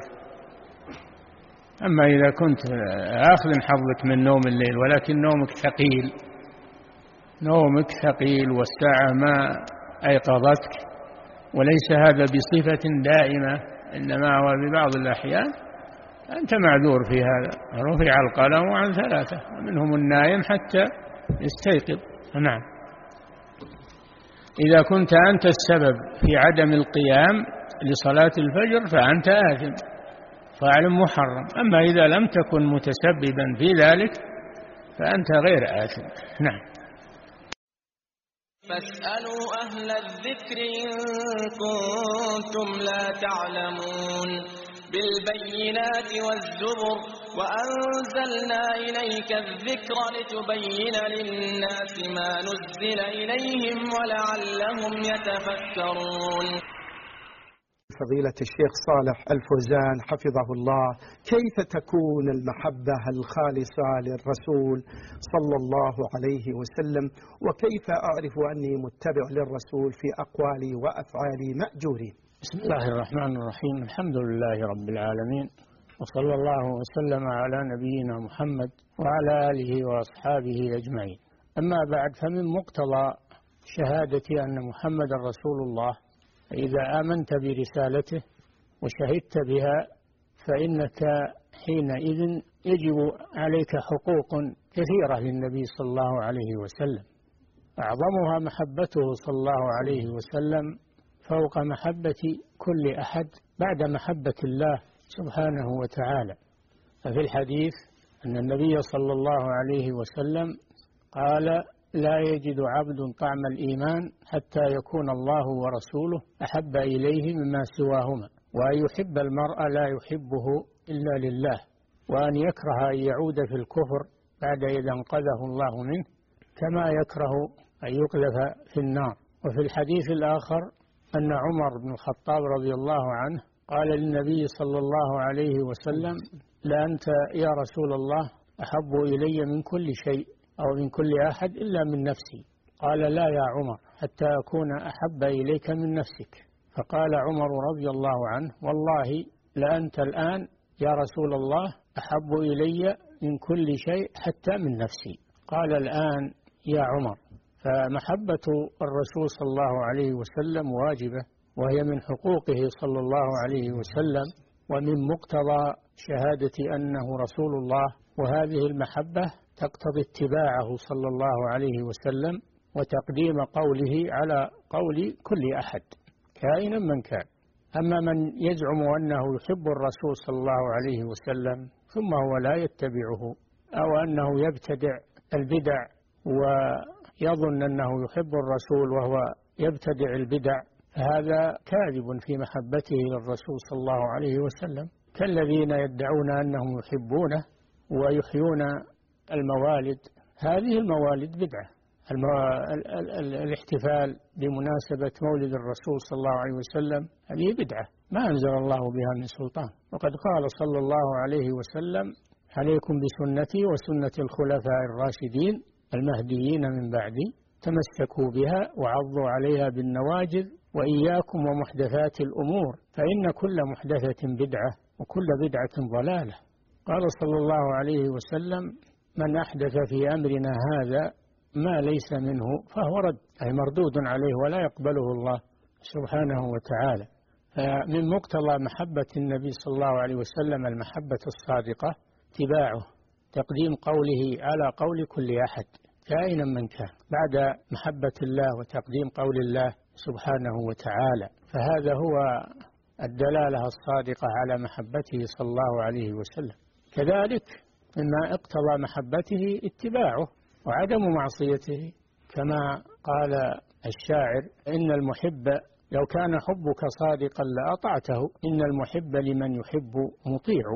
أما إذا كنت آخذ حظك من نوم الليل ولكن نومك ثقيل والساعة ما أيقظتك، وليس هذا بصفة دائمة إنما هو ببعض الأحيان، أنت معذور في هذا. رفع القلم عن 3 ومنهم النائم حتى يستيقظ. نعم. إذا كنت أنت السبب في عدم القيام لصلاة الفجر فأنت آثم، فاعل محرم. أما إذا لم تكن متسببا في ذلك فأنت غير آثم. نعم. فاسألوا أهل الذكر إن كنتم لا تعلمون. بالبينات والزبر وأنزلنا إليك الذكر لتبين للناس ما نزل إليهم ولعلهم يتفكرون. فضيلة الشيخ صالح الفوزان حفظه الله، كيف تكون المحبة الخالصة للرسول صلى الله عليه وسلم، وكيف أعرف أني متبع للرسول في أقوالي وأفعالي مأجورين؟ بسم الله الرحمن الرحيم. الحمد لله رب العالمين، وصلى الله وسلم على نبينا محمد وعلى آله وأصحابه أجمعين. أما بعد، فمن مقتضى شهادة أن محمد رسول الله إذا آمنت برسالته وشهدت بها فإنك حينئذ يجب عليك حقوق كثيرة للنبي صلى الله عليه وسلم، أعظمها محبته صلى الله عليه وسلم فوق محبة كل أحد بعد محبة الله سبحانه وتعالى. ففي الحديث أن النبي صلى الله عليه وسلم قال: لا يجد عبد طعم الإيمان حتى يكون الله ورسوله أحب إليه مما سواهما، وأن يحب المرء لا يحبه إلا لله، وأن يكره أن يعود في الكفر بعد إذا أنقذه الله منه، كما يكره أن يقذف في النار. وفي الحديث الآخر أن عمر بن الخطاب رضي الله عنه قال للنبي صلى الله عليه وسلم: لأنت يا رسول الله أحب إلي من كل شيء أو من كل أحد إلا من نفسي. قال: لا يا عمر، حتى أكون أحب إليك من نفسك. فقال عمر رضي الله عنه: والله لأنت الآن يا رسول الله أحب إلي من كل شيء حتى من نفسي. قال: الآن يا عمر. فمحبة الرسول صلى الله عليه وسلم واجبة، وهي من حقوقه صلى الله عليه وسلم، ومن مقتضى شهادة أنه رسول الله. وهذه المحبة تقتضي اتباعه صلى الله عليه وسلم وتقديم قوله على قول كل أحد كائنا من كان. أما من يزعم أنه يحب الرسول صلى الله عليه وسلم ثم هو لا يتبعه، أو أنه يبتدع البدع ويظن أنه يحب الرسول وهو يبتدع البدع، فهذا كاذب في محبته للرسول صلى الله عليه وسلم، كالذين يدعون أنهم يحبونه ويحيون الموالد. هذه الموالد بدعة. الاحتفال بمناسبة مولد الرسول صلى الله عليه وسلم هذه بدعة ما أنزل الله بها من سلطان. وقد قال صلى الله عليه وسلم: عليكم بسنتي وسنة الخلفاء الراشدين المهديين من بعدي، تمسكوا بها وعضوا عليها بالنواجذ، وإياكم ومحدثات الأمور، فإن كل محدثة بدعة وكل بدعة ضلالة. قال صلى الله عليه وسلم: من أحدث في أمرنا هذا ما ليس منه فهو رد، أي مردود عليه ولا يقبله الله سبحانه وتعالى. فمن مقتضى محبة النبي صلى الله عليه وسلم المحبة الصادقة اتباعه، تقديم قوله على قول كل أحد كائنا من كان، بعد محبة الله وتقديم قول الله سبحانه وتعالى. فهذا هو الدلالة الصادقة على محبته صلى الله عليه وسلم. كذلك مما اقتضى محبته اتباعه وعدم معصيته، كما قال الشاعر: إن المحب لو كان حبك صادقا لأطعته، إن المحب لمن يحب مطيع.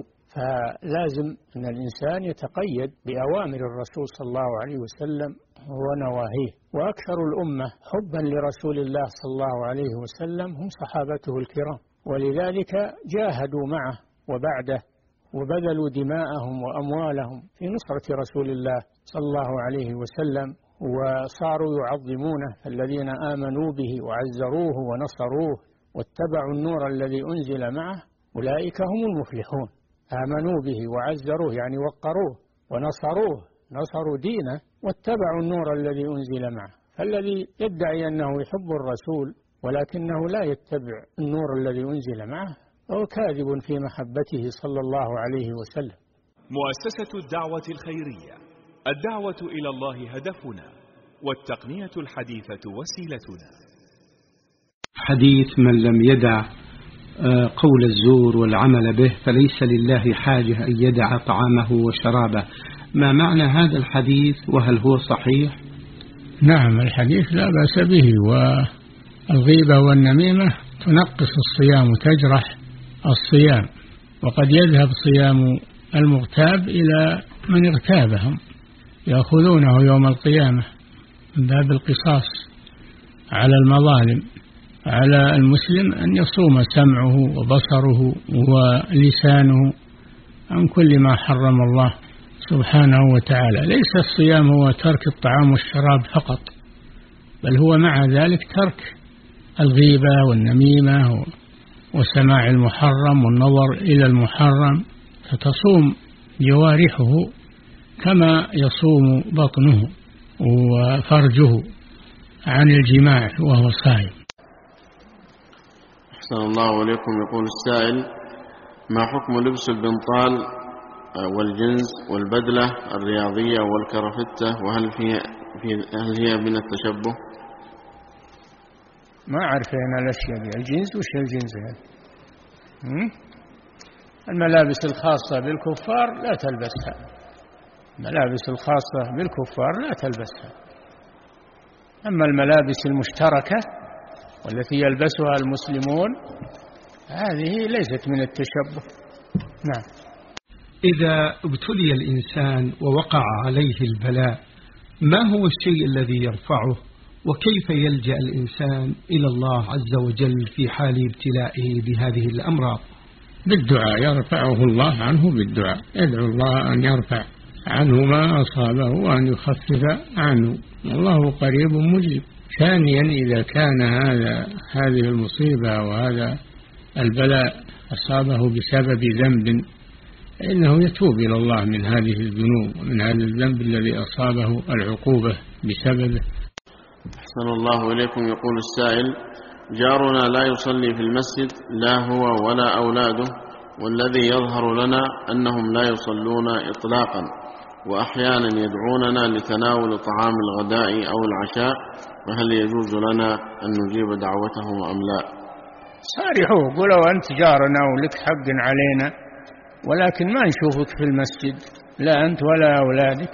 فلازم أن الإنسان يتقيد بأوامر الرسول صلى الله عليه وسلم ونواهيه. وأكثر الأمة حبا لرسول الله صلى الله عليه وسلم هم صحابته الكرام، ولذلك جاهدوا معه وبعده وبذلوا دماءهم وأموالهم في نصرة رسول الله صلى الله عليه وسلم، وصاروا يعظمونه. الذين آمنوا به وعزروه ونصروه واتبعوا النور الذي أنزل معه أولئك هم المفلحون. آمنوا به وعزروه يعني وقروه، ونصروه نصروا دينه، واتبعوا النور الذي أنزل معه. فالذي يدعي أنه يحب الرسول ولكنه لا يتبع النور الذي أنزل معه هو كاذب في محبته صلى الله عليه وسلم. مؤسسة الدعوة الخيرية، الدعوة إلى الله هدفنا، والتقنية الحديثة وسيلتنا. حديث من لم يدع قول الزور والعمل به فليس لله حاجة أن يدع طعامه وشرابه. ما معنى هذا الحديث وهل هو صحيح؟ نعم، الحديث لا بأس به. والغيبة والنميمة تنقص الصيام وتجرح الصيام، وقد يذهب صيام المغتاب إلى من اغتابهم، يأخذونه يوم القيامة من باب القصاص على المظالم. على المسلم أن يصوم سمعه وبصره ولسانه عن كل ما حرم الله سبحانه وتعالى. ليس الصيام هو ترك الطعام والشراب فقط، بل هو مع ذلك ترك الغيبة والنميمة وسماع المحرم والنظر إلى المحرم، فتصوم جوارحه كما يصوم بطنه وفرجه عن الجماع وهو صائم. أحسن الله عليكم. يقول السائل: ما حكم لبس البنطال والجنس والبدلة الرياضية والكرافتة، وهل هي من التشبه؟ ما أعرف أنا الأشياء دي. الجنس وش الجنس هذا؟ الملابس الخاصة بالكفار لا تلبسها، الملابس الخاصة بالكفار لا تلبسها. أما الملابس المشتركة والتي يلبسها المسلمون هذه ليست من التشبه. نعم. إذا ابتلي الإنسان ووقع عليه البلاء، ما هو الشيء الذي يرفعه، وكيف يلجأ الإنسان إلى الله عز وجل في حال ابتلائه بهذه الأمراض؟ بالدعاء يرفعه الله عنه، بالدعاء يدعو الله أن يرفع عنه ما أصابه وأن يخفف عنه، والله قريب مجيب. ثانيا، إذا كان هذه المصيبة وهذا البلاء أصابه بسبب ذنب، فإنه يتوب إلى الله من هذه الذنوب ومن هذا الذنب الذي أصابه العقوبة بسببه. أحسن الله إليكم. يقول السائل: جارنا لا يصلي في المسجد، لا هو ولا أولاده، والذي يظهر لنا أنهم لا يصلون إطلاقا، وأحيانا يدعوننا لتناول طعام الغداء أو العشاء، فهل يجوز لنا أن نجيب دعوتهم أم لا؟ صارحوا، قولوا أنت جارنا ولك حق علينا، ولكن ما نشوفك في المسجد، لا أنت ولا أولادك.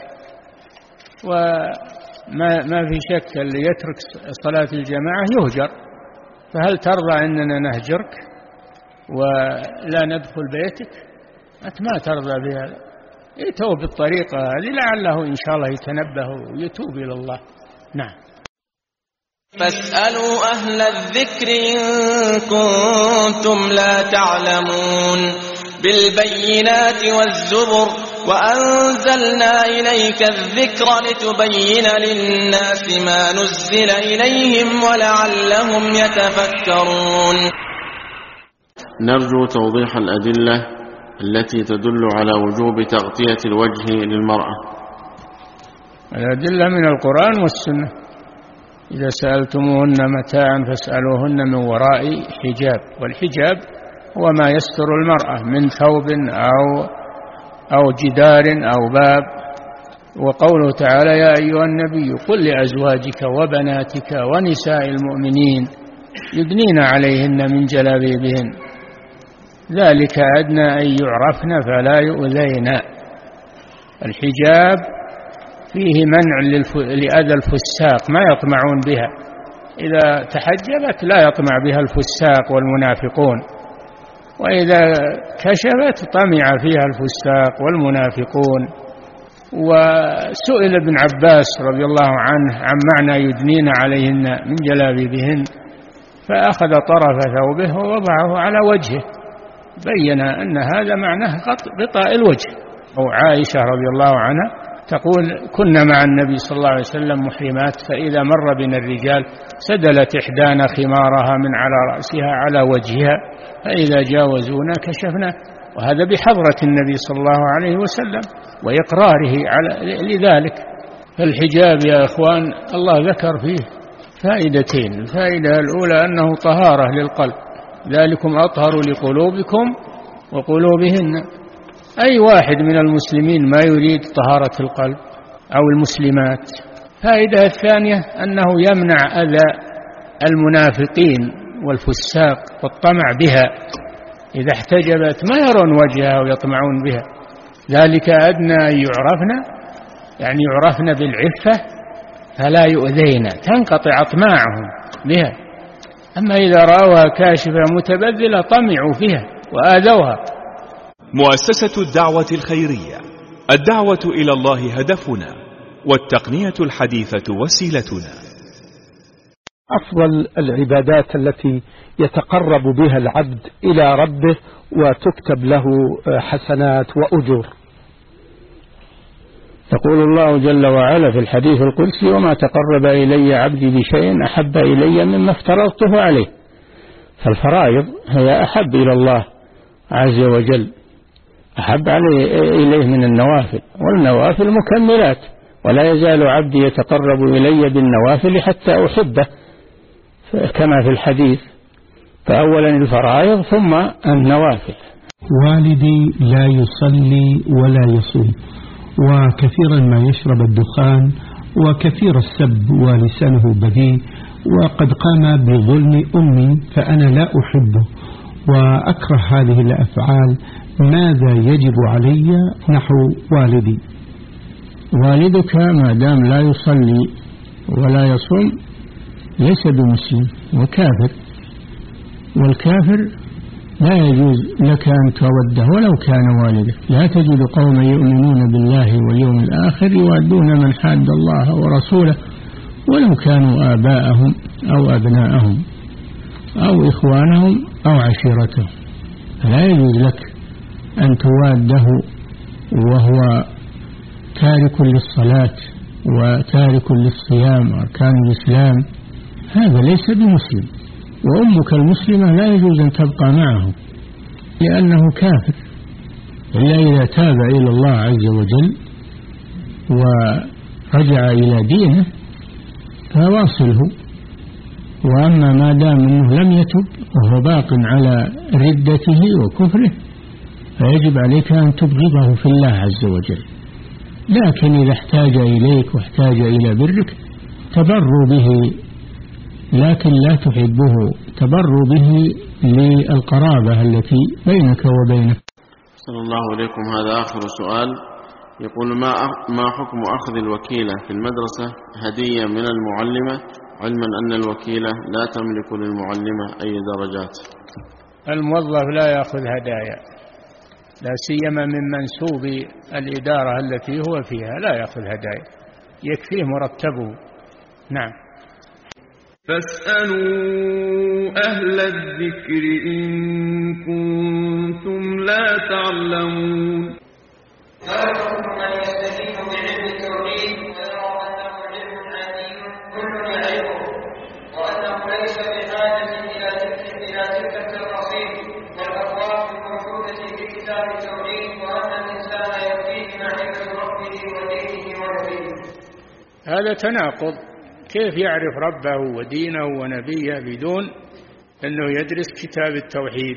وما في شك اللي يترك صلاة الجماعة يهجر، فهل ترضى أننا نهجرك ولا ندخل بيتك؟ أنت ما ترضى بهذا. يتوب بالطريقة هذه لعله إن شاء الله يتنبه ويتوب إلى الله. نعم. فاسألوا أهل الذكر إن كنتم لا تعلمون بالبينات والزبر وأنزلنا إليك الذكر لتبين للناس ما نزل إليهم ولعلهم يتفكرون. نرجو توضيح الأدلة التي تدل على وجوب تغطية الوجه للمرأة. الأدلة من القرآن والسنة. إذا سألتموهن متاعا فاسألوهن من وراء حجاب، والحجاب هو ما يستر المرأة من ثوب أو جدار أو باب. وقوله تعالى: يا أيها النبي قل لأزواجك وبناتك ونساء المؤمنين يدنين عليهن من جلابيبهن ذلك أدنى أن يعرفن فلا يؤذين. الحجاب فيه منع لأذى الفساق، ما يطمعون بها، إذا تحجبت لا يطمع بها الفساق والمنافقون، وإذا كشفت طمع فيها الفساق والمنافقون. وسئل ابن عباس رضي الله عنه عن معنى يدنين عليهن من جلابيبهن، فأخذ طرف ثوبه ووضعه على وجهه، بين أن هذا معناه غطاء الوجه. وعائشة رضي الله عنها تقول: كنا مع النبي صلى الله عليه وسلم محرمات، فإذا مر بنا الرجال سدلت إحدانا خمارها من على رأسها على وجهها، فإذا جاوزونا كشفنا. وهذا بحضرة النبي صلى الله عليه وسلم وإقراره لذلك. فالحجاب يا إخوان الله ذكر فيه فائدتين. الفائدة الأولى أنه طهارة للقلب، ذلكم أطهر لقلوبكم وقلوبهن. أي واحد من المسلمين ما يريد طهارة القلب أو المسلمات. فائدة الثانية أنه يمنع أذى المنافقين والفساق والطمع بها، إذا احتجبت ما يرون وجهها ويطمعون بها. ذلك أدنى أن يعرفن، يعني يعرفن بالعفة فلا يؤذين، تنقطع أطماعهم بها. أما إذا رأوها كاشفة متبذلة طمعوا فيها وآذوها. مؤسسة الدعوة الخيرية، الدعوة إلى الله هدفنا، والتقنية الحديثة وسيلتنا. أفضل العبادات التي يتقرب بها العبد إلى ربه وتكتب له حسنات وأجور. يقول الله جل وعلا في الحديث القدسي: وما تقرب إلي عبدي بشيء أحب إلي مما افترضته عليه. فالفرائض هي أحب إلى الله عز وجل، أحب إليه من النوافل، والنوافل مكملات، ولا يزال عبدي يتقرب إلي بالنوافل حتى أحبه كما في الحديث. فأولا الفرائض ثم النوافل. والدي لا يصلي ولا يصوم، وكثيرا ما يشرب الدخان، وكثير السب ولسانه بذيء، وقد قام بظلم أمي، فأنا لا أحبه وأكره هذه الأفعال ماذا يجب علي نحو والدي؟ والدك ما دام لا يصلي ولا يصوم ليس بمسلم وكافر، والكافر لا يجوز لك أن توده ولو كان والدك. لا تجد قوما يؤمنون بالله واليوم الآخر يوادون من حاد الله ورسوله ولو كانوا آباءهم أو أبناءهم أو إخوانهم أو عشيرتهم. لا يجوز لك أن تواده وهو تارك للصلاة وتارك للصيام وأركان الإسلام، هذا ليس بمسلم. وأمك المسلمة لا يجوز أن تبقى معه لأنه كافر، إلا إذا تاب إلى الله عز وجل ورجع إلى دينه فواصله. وأما ما دام أنه لم يتب وهو باق على ردته وكفره فيجب عليك أن تبغضه في الله عز وجل. لكن إذا احتاج إليك واحتاج إلى برك تبر به، لكن لا تحبه، تبر به للقرابة التي بينك وبينه. صلى الله عليكم. هذا آخر سؤال، يقول ما حكم أخذ الوكيلة في المدرسة هدية من المعلمة، علما أن الوكيلة لا تملك للمعلمة أي درجات؟ الموظف لا يأخذ هدايا، لا سيما من منسوب الإدارة التي هو فيها، لا يأخذ هدايا، يكفيه مرتبه. نعم. فاسألوا أهل الذكر إن كنتم لا تعلمون. من يستفيد بعلم التوحيد ويرى أنه علم عظيم كل يعرفه، وأنه ليس بحاجة إلى تلك التفاصيل والأبواب الموجودة في كتاب التوحيد، وأن الإنسان يكفيه معرفة ربه ودينه ونبيه. هذا تناقض. كيف يعرف ربه ودينه ونبيه بدون أنه يدرس كتاب التوحيد؟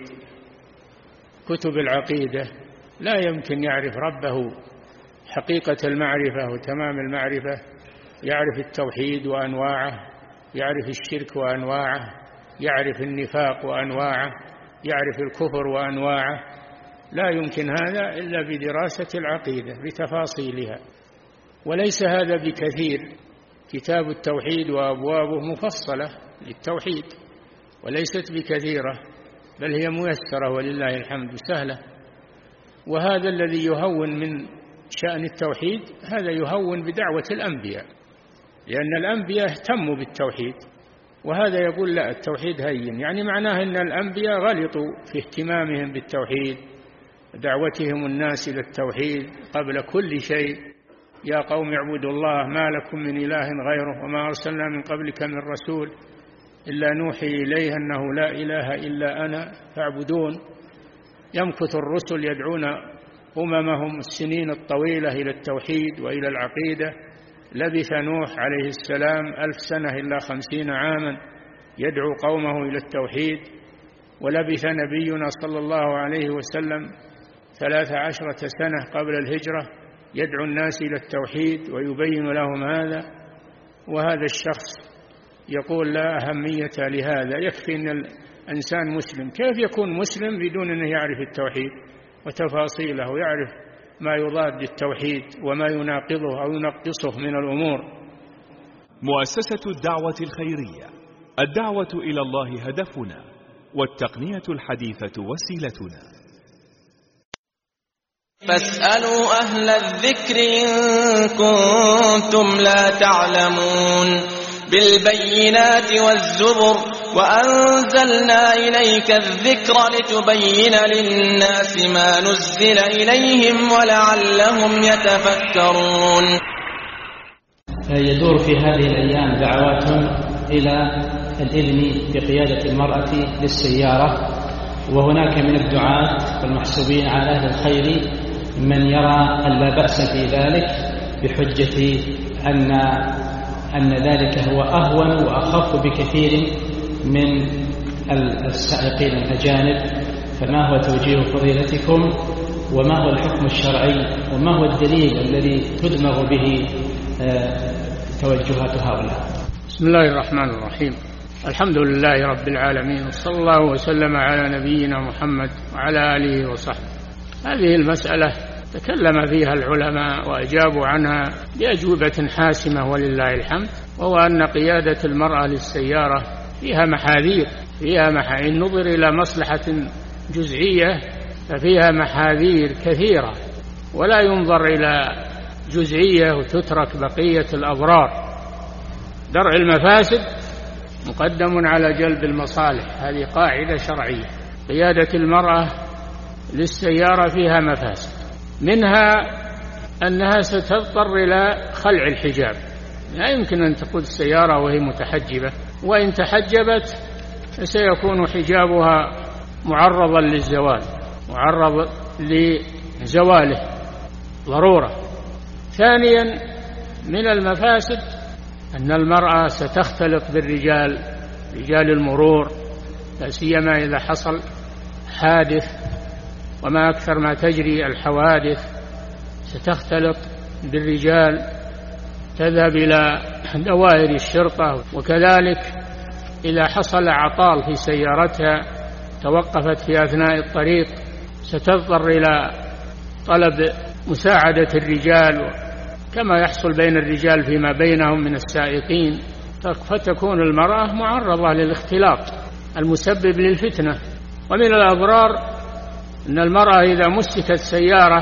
كتب العقيدة لا يمكن يعرف ربه حقيقة المعرفة وتمام المعرفة، يعرف التوحيد وأنواعه، يعرف الشرك وأنواعه، يعرف النفاق وأنواعه، يعرف الكفر وأنواعه. لا يمكن هذا إلا بدراسة العقيدة بتفاصيلها، وليس هذا بكثير. كتاب التوحيد وأبوابه مفصلة للتوحيد وليست بكثيرة، بل هي ميسرة ولله الحمد سهلة. وهذا الذي يهون من شأن التوحيد هذا يهون بدعوة الأنبياء، لأن الأنبياء اهتموا بالتوحيد، وهذا يقول لا التوحيد هين، يعني معناه أن الأنبياء غلطوا في اهتمامهم بالتوحيد، دعوتهم الناس إلى التوحيد قبل كل شيء. يا قوم اعبدوا الله ما لكم من إله غيره وما أرسلنا من قبلك من رسول إلا نوحي إليه أنه لا إله إلا أنا فاعبدون. يمكث الرسل يدعون أممهم السنين الطويلة إلى التوحيد وإلى العقيدة. لبث نوح عليه السلام 1000 سنة إلا 50 عاما يدعو قومه إلى التوحيد، ولبث نبينا صلى الله عليه وسلم 13 سنة قبل الهجرة يدعو الناس إلى التوحيد ويبين لهم هذا. وهذا الشخص يقول لا أهمية لهذا، يكفي أن الإنسان مسلم. كيف يكون مسلم بدون أن يعرف التوحيد وتفاصيله ويعرف ما يضاد التوحيد وما يناقضه أو ينقصه من الأمور؟ مؤسسة الدعوة الخيرية، الدعوة إلى الله هدفنا، والتقنية الحديثة وسيلتنا. فاسألوا أهل الذكر إن كنتم لا تعلمون. بالبينات والزبر وأنزلنا إليك الذكر لتبين للناس ما نزل إليهم ولعلهم يتفكرون. يدور في هذه الأيام دعوات إلى الإذن بقيادة المرأة للسيارة، وهناك من الدعاة والمحسوبين على أهل الخير من يرى أن لا بأس في ذلك بحجة أن ذلك هو أهون وأخف بكثير من السائقين الأجانب. فما هو توجيه فضيلتكم، وما هو الحكم الشرعي، وما هو الدليل الذي تدمغ به توجهات هؤلاء؟ بسم الله الرحمن الرحيم. الحمد لله رب العالمين، وصلى الله وسلم على نبينا محمد وعلى آله وصحبه. هذه المسألة تكلم فيها العلماء وأجابوا عنها بأجوبة حاسمة ولله الحمد، وهو أن قيادة المرأة للسيارة فيها محاذير، إن نظر إلى مصلحة جزئية ففيها محاذير كثيرة، ولا ينظر إلى جزئية وتترك بقية الأضرار. درء المفاسد مقدم على جلب المصالح، هذه قاعدة شرعية. قيادة المرأة للسيارة فيها مفاسد، منها أنها ستضطر إلى خلع الحجاب، لا يمكن أن تقود السيارة وهي متحجبة، وإن تحجبت سيكون حجابها معرضا للزوال، معرض لزواله ضرورة. ثانيا من المفاسد أن المرأة ستختلط بالرجال، رجال المرور، لا سيما إذا حصل حادث، وما أكثر ما تجري الحوادث، ستختلط بالرجال، تذهب إلى دوائر الشرطة، وكذلك إذا حصل عطال في سيارتها توقفت في أثناء الطريق ستضطر إلى طلب مساعدة الرجال، كما يحصل بين الرجال فيما بينهم من السائقين، فتكون المرأة معرضة للاختلاط المسبب للفتنة. ومن الأضرار أن المرأة إذا مسكت سيارة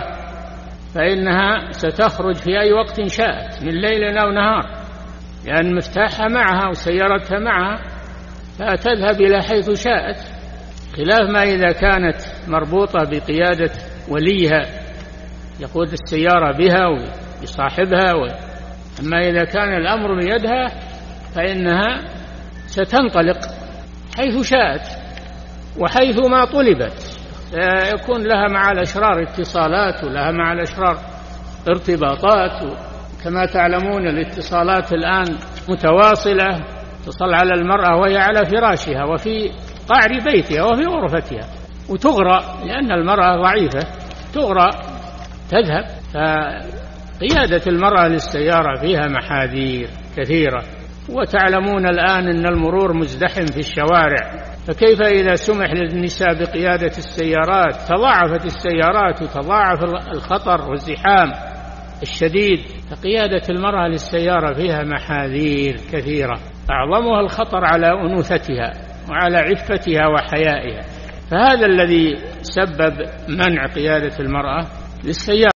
فإنها ستخرج في أي وقت شاءت من ليل أو نهار، لأن مفتاحها معها وسيارتها معها، فتذهب إلى حيث شاءت، خلاف ما إذا كانت مربوطة بقيادة وليها يقود السيارة بها ويصاحبها. أما إذا كان الأمر بيدها فإنها ستنطلق حيث شاءت وحيث ما طلبت، يكون لها مع الأشرار اتصالات ولها مع الأشرار ارتباطات. كما تعلمون الاتصالات الآن متواصلة، تصل على المرأة وهي على فراشها وفي قعر بيتها وفي غرفتها، وتغرى لأن المرأة ضعيفة، تغرى تذهب. فقيادة المرأة للسيارة فيها محاذير كثيرة، وتعلمون الآن أن المرور مزدحم في الشوارع، فكيف إذا سمح للنساء بقيادة السيارات؟ تضاعفت السيارات وتضاعف الخطر والزحام الشديد. فقيادة المرأة للسيارة فيها محاذير كثيرة، أعظمها الخطر على أنوثتها وعلى عفتها وحيائها، فهذا الذي سبب منع قيادة المرأة للسيارة.